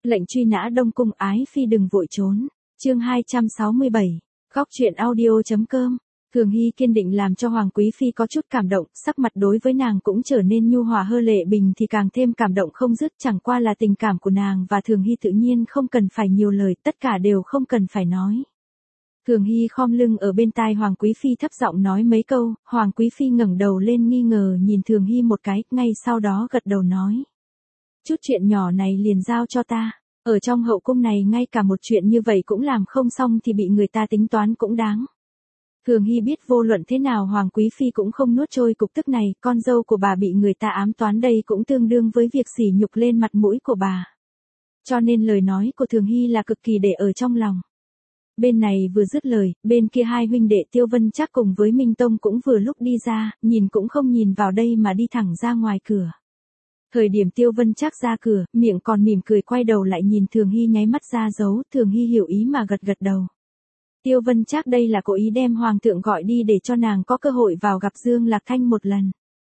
Lệnh truy nã Đông Cung ái phi đừng vội trốn. Chương 267. Góc truyện audio.com. Thường Hy kiên định làm cho Hoàng Quý Phi có chút cảm động, sắc mặt đối với nàng cũng trở nên nhu hòa hơn. Lệ Bình thì càng thêm cảm động không dứt, chẳng qua là tình cảm của nàng và Thường Hy tự nhiên không cần phải nhiều lời, tất cả đều không cần phải nói. Thường Hy khom lưng ở bên tai Hoàng Quý Phi thấp giọng nói mấy câu, Hoàng Quý Phi ngẩng đầu lên nghi ngờ nhìn Thường Hy một cái, ngay sau đó gật đầu nói. Chút chuyện nhỏ này liền giao cho ta, ở trong hậu cung này ngay cả một chuyện như vậy cũng làm không xong thì bị người ta tính toán cũng đáng. Thường Hy biết vô luận thế nào Hoàng Quý Phi cũng không nuốt trôi cục tức này, con dâu của bà bị người ta ám toán đây cũng tương đương với việc sỉ nhục lên mặt mũi của bà. Cho nên lời nói của Thường Hy là cực kỳ để ở trong lòng. Bên này vừa dứt lời, bên kia hai huynh đệ Tiêu Vân Trác cùng với Minh Tông cũng vừa lúc đi ra, nhìn cũng không nhìn vào đây mà đi thẳng ra ngoài cửa. Thời điểm Tiêu Vân Trác ra cửa, miệng còn mỉm cười quay đầu lại nhìn Thường Hy nháy mắt ra dấu, Thường Hy hiểu ý mà gật gật đầu. Tiêu Vân Trác đây là cố ý đem Hoàng thượng gọi đi để cho nàng có cơ hội vào gặp Dương Lạc Thanh một lần.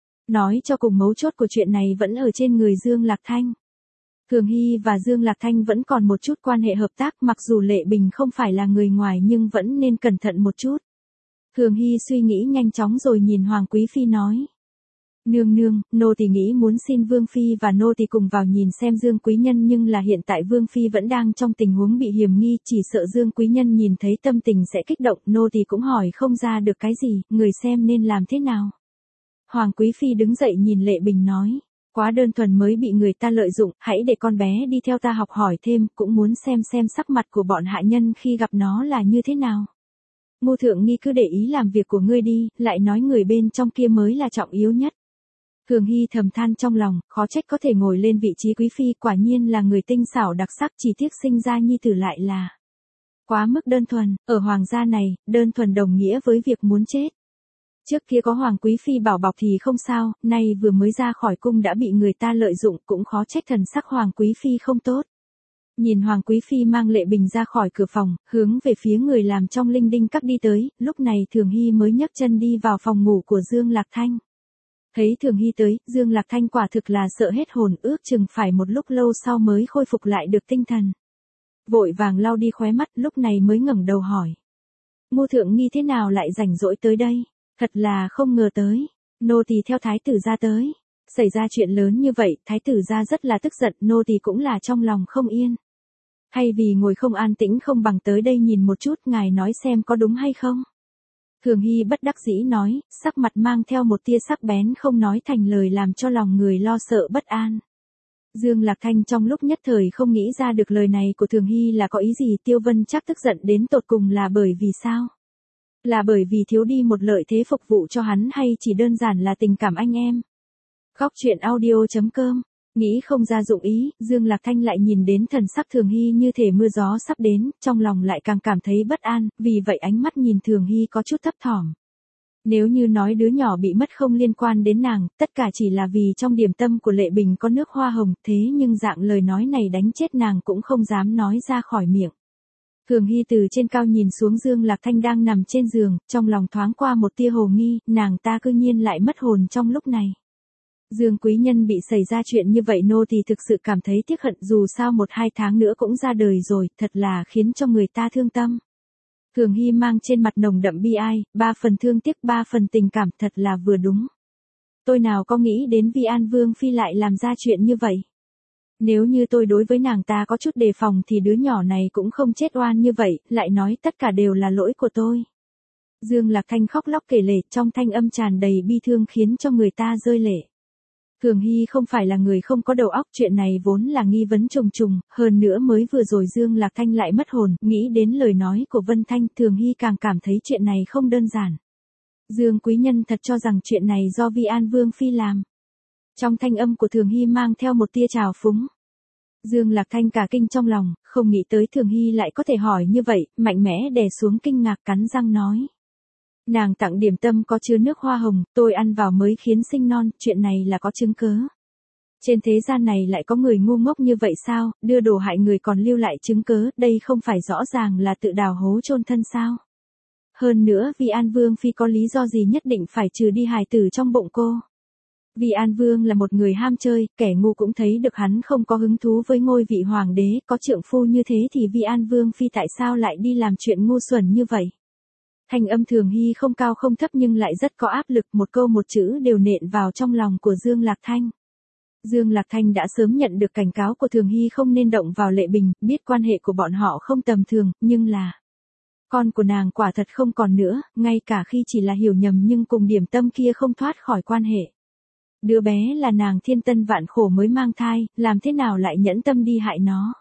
Nói cho cùng mấu chốt của chuyện này vẫn ở trên người Dương Lạc Thanh. Thường Hy và Dương Lạc Thanh vẫn còn một chút quan hệ hợp tác, mặc dù Lệ Bình không phải là người ngoài nhưng vẫn nên cẩn thận một chút. Thường Hy suy nghĩ nhanh chóng rồi nhìn Hoàng Quý Phi nói. Nương nương, nô tỳ nghĩ muốn xin Vương Phi và nô tỳ cùng vào nhìn xem Dương Quý Nhân, nhưng là hiện tại Vương Phi vẫn đang trong tình huống bị hiểm nghi, chỉ sợ Dương Quý Nhân nhìn thấy tâm tình sẽ kích động, nô tỳ cũng hỏi không ra được cái gì, người xem nên làm thế nào. Hoàng Quý Phi đứng dậy nhìn Lệ Bình nói. Quá đơn thuần mới bị người ta lợi dụng, hãy để con bé đi theo ta học hỏi thêm, cũng muốn xem sắc mặt của bọn hạ nhân khi gặp nó là như thế nào. Ngô Thượng Nghi cứ để ý làm việc của ngươi đi, lại nói người bên trong kia mới là trọng yếu nhất. Thường Hy thầm than trong lòng, khó trách có thể ngồi lên vị trí quý phi, quả nhiên là người tinh xảo đặc sắc, chỉ tiếc sinh ra nhi tử lại là quá mức đơn thuần, ở hoàng gia này, đơn thuần đồng nghĩa với việc muốn chết. Trước kia có Hoàng Quý Phi bảo bọc thì không sao, nay vừa mới ra khỏi cung đã bị người ta lợi dụng, cũng khó trách thần sắc Hoàng Quý Phi không tốt. Nhìn Hoàng Quý Phi mang Lệ Bình ra khỏi cửa phòng, hướng về phía người làm trong linh đinh các đi tới, lúc này Thường Hy mới nhấc chân đi vào phòng ngủ của Dương Lạc Thanh. Thấy Thường Hy tới, Dương Lạc Thanh quả thực là sợ hết hồn, ước chừng phải một lúc lâu sau mới khôi phục lại được tinh thần. Vội vàng lau đi khóe mắt, lúc này mới ngẩng đầu hỏi. Ngô Thượng Nghi thế nào lại rảnh rỗi tới đây? Thật là không ngờ tới, nô tỳ theo thái tử gia tới. Xảy ra chuyện lớn như vậy, thái tử gia rất là tức giận, nô tỳ cũng là trong lòng không yên. Thay vì ngồi không an tĩnh không bằng tới đây nhìn một chút, ngài nói xem có đúng hay không. Thường Hy bất đắc dĩ nói, sắc mặt mang theo một tia sắc bén không nói thành lời làm cho lòng người lo sợ bất an. Dương Lạc Thanh trong lúc nhất thời không nghĩ ra được lời này của Thường Hy là có ý gì. Tiêu Vân Trác tức giận đến tột cùng là bởi vì sao? Là bởi vì thiếu đi một lợi thế phục vụ cho hắn hay chỉ đơn giản là tình cảm anh em? Góc truyện audio.com. Nghĩ không ra dụng ý, Dương Lạc Thanh lại nhìn đến thần sắc Thường Hy như thể mưa gió sắp đến, trong lòng lại càng cảm thấy bất an, vì vậy ánh mắt nhìn Thường Hy có chút thấp thỏm. Nếu như nói đứa nhỏ bị mất không liên quan đến nàng, tất cả chỉ là vì trong điểm tâm của Lệ Bình có nước hoa hồng, thế nhưng dạng lời nói này đánh chết nàng cũng không dám nói ra khỏi miệng. Thường Hy từ trên cao nhìn xuống Dương Lạc Thanh đang nằm trên giường, trong lòng thoáng qua một tia hồ nghi, nàng ta cư nhiên lại mất hồn trong lúc này. Dương Quý Nhân bị xảy ra chuyện như vậy nô thì thực sự cảm thấy tiếc hận, dù sao 1-2 tháng nữa cũng ra đời rồi, thật là khiến cho người ta thương tâm. Thường Hy mang trên mặt nồng đậm bi ai, 3 phần thương tiếc 3 phần tình cảm, thật là vừa đúng. Tôi nào có nghĩ đến Vi An Vương Phi lại làm ra chuyện như vậy. Nếu như tôi đối với nàng ta có chút đề phòng thì đứa nhỏ này cũng không chết oan như vậy, lại nói tất cả đều là lỗi của tôi. Dương Lạc Thanh khóc lóc kể lể, trong thanh âm tràn đầy bi thương khiến cho người ta rơi lệ. Thường Hy không phải là người không có đầu óc, chuyện này vốn là nghi vấn trùng trùng, hơn nữa mới vừa rồi Dương Lạc Thanh lại mất hồn, nghĩ đến lời nói của Vân Thanh, Thường Hy càng cảm thấy chuyện này không đơn giản. Dương Quý Nhân thật cho rằng chuyện này do Vi An Vương Phi làm. Trong thanh âm của Thường Hy mang theo một tia trào phúng. Dương Lạc Thanh cả kinh trong lòng, không nghĩ tới Thường Hy lại có thể hỏi như vậy, mạnh mẽ đè xuống kinh ngạc cắn răng nói. Nàng tặng điểm tâm có chứa nước hoa hồng, tôi ăn vào mới khiến sinh non, chuyện này là có chứng cớ. Trên thế gian này lại có người ngu ngốc như vậy sao, đưa đồ hại người còn lưu lại chứng cớ, đây không phải rõ ràng là tự đào hố chôn thân sao. Hơn nữa vì An Vương Phi có lý do gì nhất định phải trừ đi hài tử trong bụng cô. Vì An Vương là một người ham chơi, kẻ ngu cũng thấy được hắn không có hứng thú với ngôi vị hoàng đế, có trượng phu như thế thì Vi An Vương phi tại sao lại đi làm chuyện ngu xuẩn như vậy? Thanh âm Thường Hy không cao không thấp nhưng lại rất có áp lực, một câu một chữ đều nện vào trong lòng của Dương Lạc Thanh. Dương Lạc Thanh đã sớm nhận được cảnh cáo của Thường Hy không nên động vào Lệ Bình, biết quan hệ của bọn họ không tầm thường, nhưng là con của nàng quả thật không còn nữa, ngay cả khi chỉ là hiểu nhầm nhưng cùng điểm tâm kia không thoát khỏi quan hệ. Đứa bé là nàng thiên tân vạn khổ mới mang thai, làm thế nào lại nhẫn tâm đi hại nó.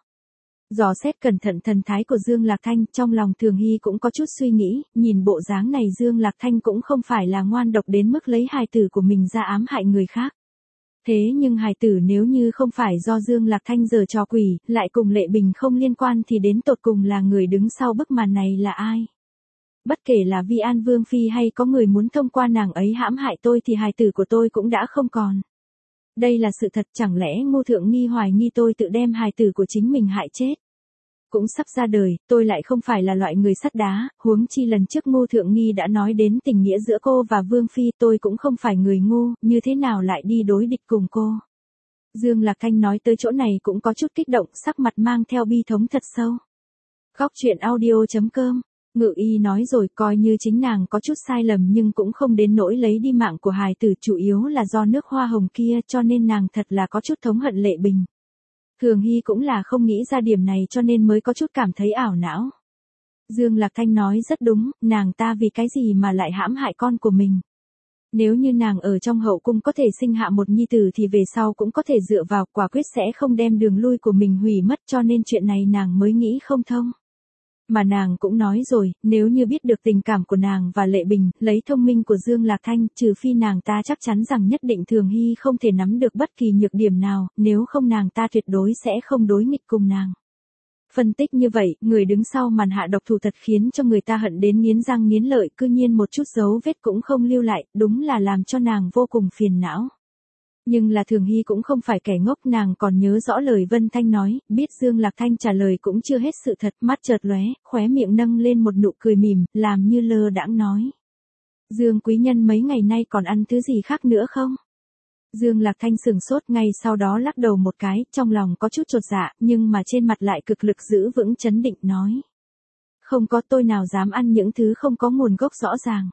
Dò xét cẩn thận thần thái của Dương Lạc Thanh, trong lòng Thường Hy cũng có chút suy nghĩ, nhìn bộ dáng này Dương Lạc Thanh cũng không phải là ngoan độc đến mức lấy hài tử của mình ra ám hại người khác. Thế nhưng hài tử nếu như không phải do Dương Lạc Thanh giở trò quỷ, lại cùng Lệ Bình không liên quan thì đến tột cùng là người đứng sau bức màn này là ai? Bất kể là Vi An Vương phi hay có người muốn thông qua nàng ấy hãm hại tôi thì hài tử của tôi cũng đã không còn. Đây là sự thật, chẳng lẽ Ngô Thượng Nghi hoài nghi tôi tự đem hài tử của chính mình hại chết? Cũng sắp ra đời, tôi lại không phải là loại người sắt đá, huống chi lần trước Ngô Thượng Nghi đã nói đến tình nghĩa giữa cô và Vương phi, tôi cũng không phải người ngu, như thế nào lại đi đối địch cùng cô. Dương Lạc Thanh nói tới chỗ này cũng có chút kích động, sắc mặt mang theo bi thống thật sâu. Góc truyện audio.com. Ngự y nói rồi, coi như chính nàng có chút sai lầm nhưng cũng không đến nỗi lấy đi mạng của hài tử, chủ yếu là do nước hoa hồng kia, cho nên nàng thật là có chút thống hận Lệ Bình. Thường Hy cũng là không nghĩ ra điểm này cho nên mới có chút cảm thấy ảo não. Dương Lạc Thanh nói rất đúng, nàng ta vì cái gì mà lại hãm hại con của mình. Nếu như nàng ở trong hậu cung có thể sinh hạ một nhi tử thì về sau cũng có thể dựa vào, quả quyết sẽ không đem đường lui của mình hủy mất, cho nên chuyện này nàng mới nghĩ không thông. Mà nàng cũng nói rồi, nếu như biết được tình cảm của nàng và Lệ Bình, lấy thông minh của Dương Lạc Thanh, trừ phi nàng ta chắc chắn rằng nhất định Thường Hy không thể nắm được bất kỳ nhược điểm nào, nếu không nàng ta tuyệt đối sẽ không đối nghịch cùng nàng. Phân tích như vậy, người đứng sau màn hạ độc thủ thật khiến cho người ta hận đến nghiến răng nghiến lợi, cư nhiên một chút dấu vết cũng không lưu lại, đúng là làm cho nàng vô cùng phiền não. Nhưng là Thường Hy cũng không phải kẻ ngốc, nàng còn nhớ rõ lời Vân Thanh nói, biết Dương Lạc Thanh trả lời cũng chưa hết sự thật, mắt chợt lóe, khóe miệng nâng lên một nụ cười mỉm, làm như lơ đãng nói. Dương quý nhân mấy ngày nay còn ăn thứ gì khác nữa không? Dương Lạc Thanh sừng sốt, ngay sau đó lắc đầu một cái, trong lòng có chút chột dạ, nhưng mà trên mặt lại cực lực giữ vững trấn định nói. Không có, tôi nào dám ăn những thứ không có nguồn gốc rõ ràng.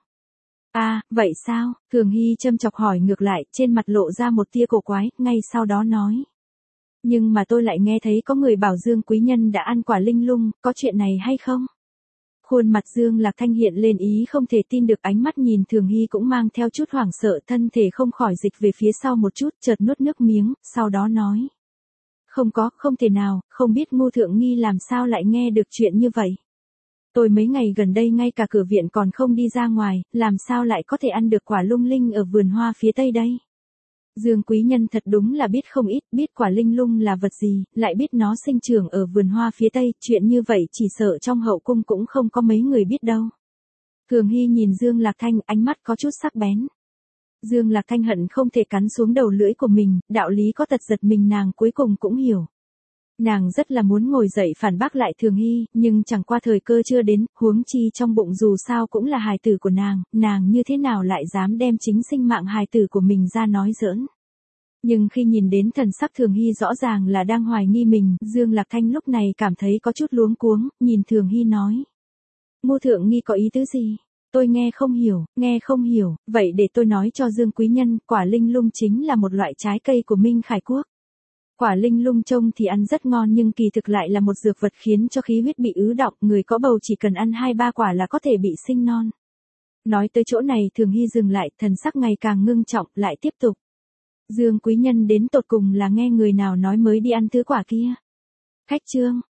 À, vậy sao? Thường Hy châm chọc hỏi ngược lại, trên mặt lộ ra một tia cổ quái, ngay sau đó nói. Nhưng mà tôi lại nghe thấy có người bảo Dương quý nhân đã ăn quả linh lung, có chuyện này hay không? Khuôn mặt Dương Lạc Thanh hiện lên ý không thể tin được, ánh mắt nhìn Thường Hy cũng mang theo chút hoảng sợ, thân thể không khỏi dịch về phía sau một chút, chợt nuốt nước miếng, sau đó nói. Không có, không thể nào, không biết Ngô Thượng Nghi làm sao lại nghe được chuyện như vậy. Tôi mấy ngày gần đây ngay cả cửa viện còn không đi ra ngoài, làm sao lại có thể ăn được quả lung linh ở vườn hoa phía tây đây? Dương quý nhân thật đúng là biết không ít, biết quả linh lung là vật gì, lại biết nó sinh trưởng ở vườn hoa phía tây, chuyện như vậy chỉ sợ trong hậu cung cũng không có mấy người biết đâu. Thường Hy nhìn Dương Lạc Thanh, ánh mắt có chút sắc bén. Dương Lạc Thanh hận không thể cắn xuống đầu lưỡi của mình, đạo lý có tật giật mình nàng cuối cùng cũng hiểu. Nàng rất là muốn ngồi dậy phản bác lại Thường Hy, nhưng chẳng qua thời cơ chưa đến, huống chi trong bụng dù sao cũng là hài tử của nàng như thế nào lại dám đem chính sinh mạng hài tử của mình ra nói giỡn. Nhưng khi nhìn đến thần sắc Thường Hy rõ ràng là đang hoài nghi mình, Dương Lạc Thanh lúc này cảm thấy có chút luống cuống, nhìn Thường Hy nói. Ngô Thượng Nghi có ý tứ gì? Tôi nghe không hiểu, vậy để tôi nói cho Dương quý nhân, quả linh lung chính là một loại trái cây của Minh Khải Quốc. Quả linh lung trông thì ăn rất ngon nhưng kỳ thực lại là một dược vật khiến cho khí huyết bị ứ đọng, người có bầu chỉ cần ăn 2-3 quả là có thể bị sinh non. Nói tới chỗ này Thường Hy dừng lại, thần sắc ngày càng ngưng trọng, lại tiếp tục. Dương quý nhân đến tột cùng là nghe người nào nói mới đi ăn thứ quả kia. Khách trương,